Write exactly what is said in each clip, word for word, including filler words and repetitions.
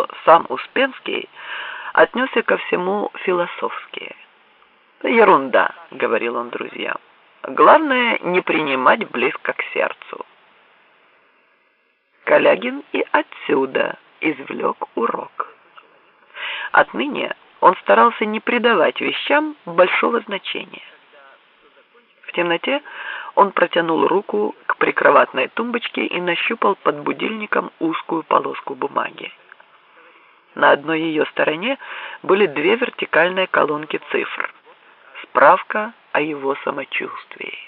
что сам Успенский отнесся ко всему философски. «Ерунда», — говорил он друзьям. «Главное, не принимать близко к сердцу». Калягин и отсюда извлек урок. Отныне он старался не придавать вещам большого значения. В темноте он протянул руку к прикроватной тумбочке и нащупал под будильником узкую полоску бумаги. На одной ее стороне были две вертикальные колонки цифр. Справка о его самочувствии.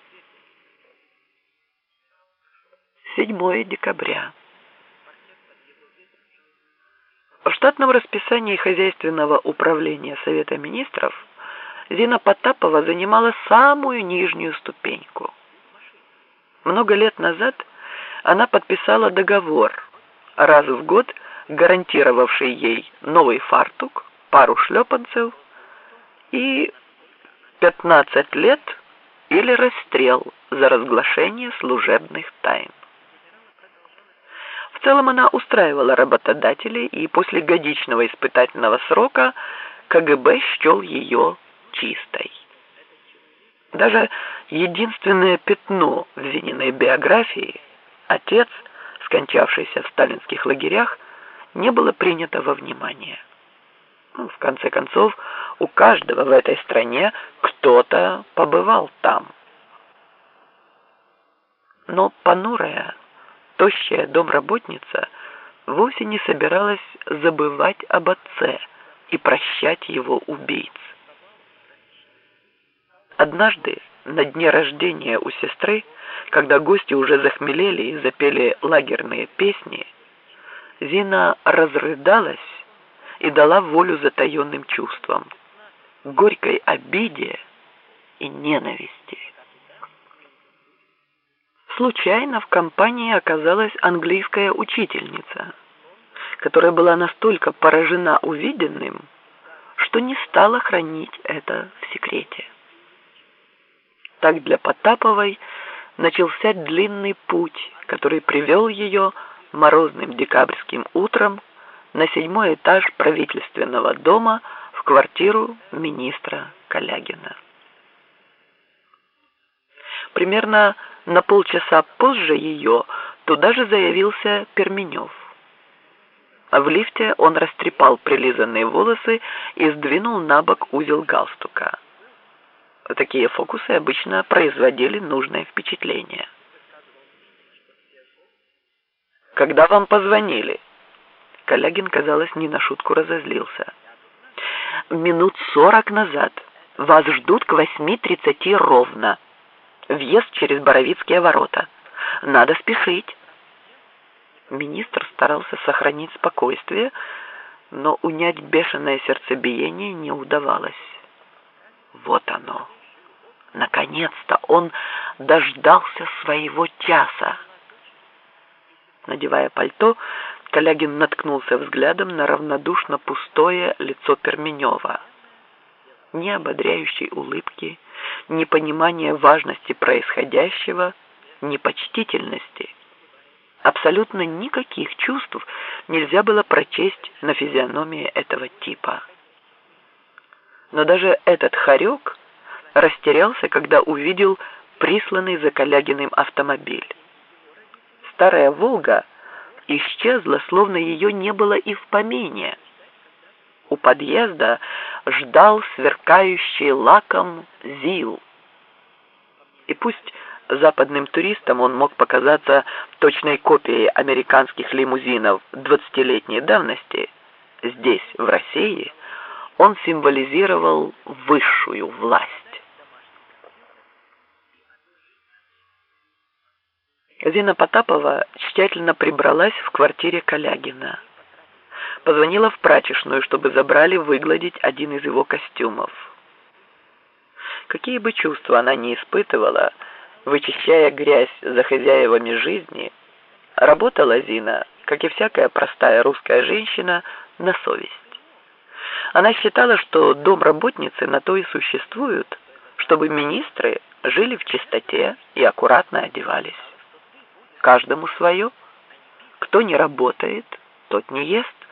седьмое декабря. В штатном расписании хозяйственного управления Совета Министров Зина Потапова занимала самую нижнюю ступеньку. Много лет назад она подписала договор, раз в год гарантировавший ей новый фартук, пару шлепанцев и пятнадцать лет или расстрел за разглашение служебных тайн. В целом она устраивала работодателей, и после годичного испытательного срока КГБ счел ее чистой. Даже единственное пятно в Зининой биографии, отец, скончавшийся в сталинских лагерях, не было принято во внимание. Ну, в конце концов, у каждого в этой стране кто-то побывал там. Но понурая, тощая домработница вовсе не собиралась забывать об отце и прощать его убийц. Однажды, на дне рождения у сестры, когда гости уже захмелели и запели лагерные песни, Зина разрыдалась и дала волю затаенным чувствам, горькой обиде и ненависти. Случайно в компании оказалась английская учительница, которая была настолько поражена увиденным, что не стала хранить это в секрете. Так для Потаповой начался длинный путь, который привел ее морозным декабрьским утром на седьмой этаж правительственного дома в квартиру министра Калягина. Примерно на полчаса позже ее туда же заявился Перменев. В лифте он растрепал прилизанные волосы и сдвинул на бок узел галстука. Такие фокусы обычно производили нужное впечатление. «Когда вам позвонили?» Калягин, казалось, не на шутку разозлился. «Минут сорок назад. Вас ждут к восьми тридцати ровно. Въезд через Боровицкие ворота. Надо спешить». Министр старался сохранить спокойствие, но унять бешеное сердцебиение не удавалось. Вот оно. Наконец-то он дождался своего часа. Надевая пальто, Калягин наткнулся взглядом на равнодушно пустое лицо Перменева. Ни ободряющей улыбки, ни понимания важности происходящего, ни почтительности. Абсолютно никаких чувств нельзя было прочесть на физиономии этого типа. Но даже этот хорек растерялся, когда увидел присланный за Калягиным автомобиль. Старая «Волга» исчезла, словно ее не было и в помине. У подъезда ждал сверкающий лаком ЗИЛ. И пусть западным туристам он мог показаться точной копией американских лимузинов двадцатилетней давности, здесь, в России, он символизировал высшую власть. Зина Потапова тщательно прибралась в квартире Калягина. Позвонила в прачечную, чтобы забрали выгладить один из его костюмов. Какие бы чувства она ни испытывала, вычищая грязь за хозяевами жизни, работала Зина, как и всякая простая русская женщина, на совесть. Она считала, что домработницы на то и существуют, чтобы министры жили в чистоте и аккуратно одевались. Каждому свое. Кто не работает, тот не ест.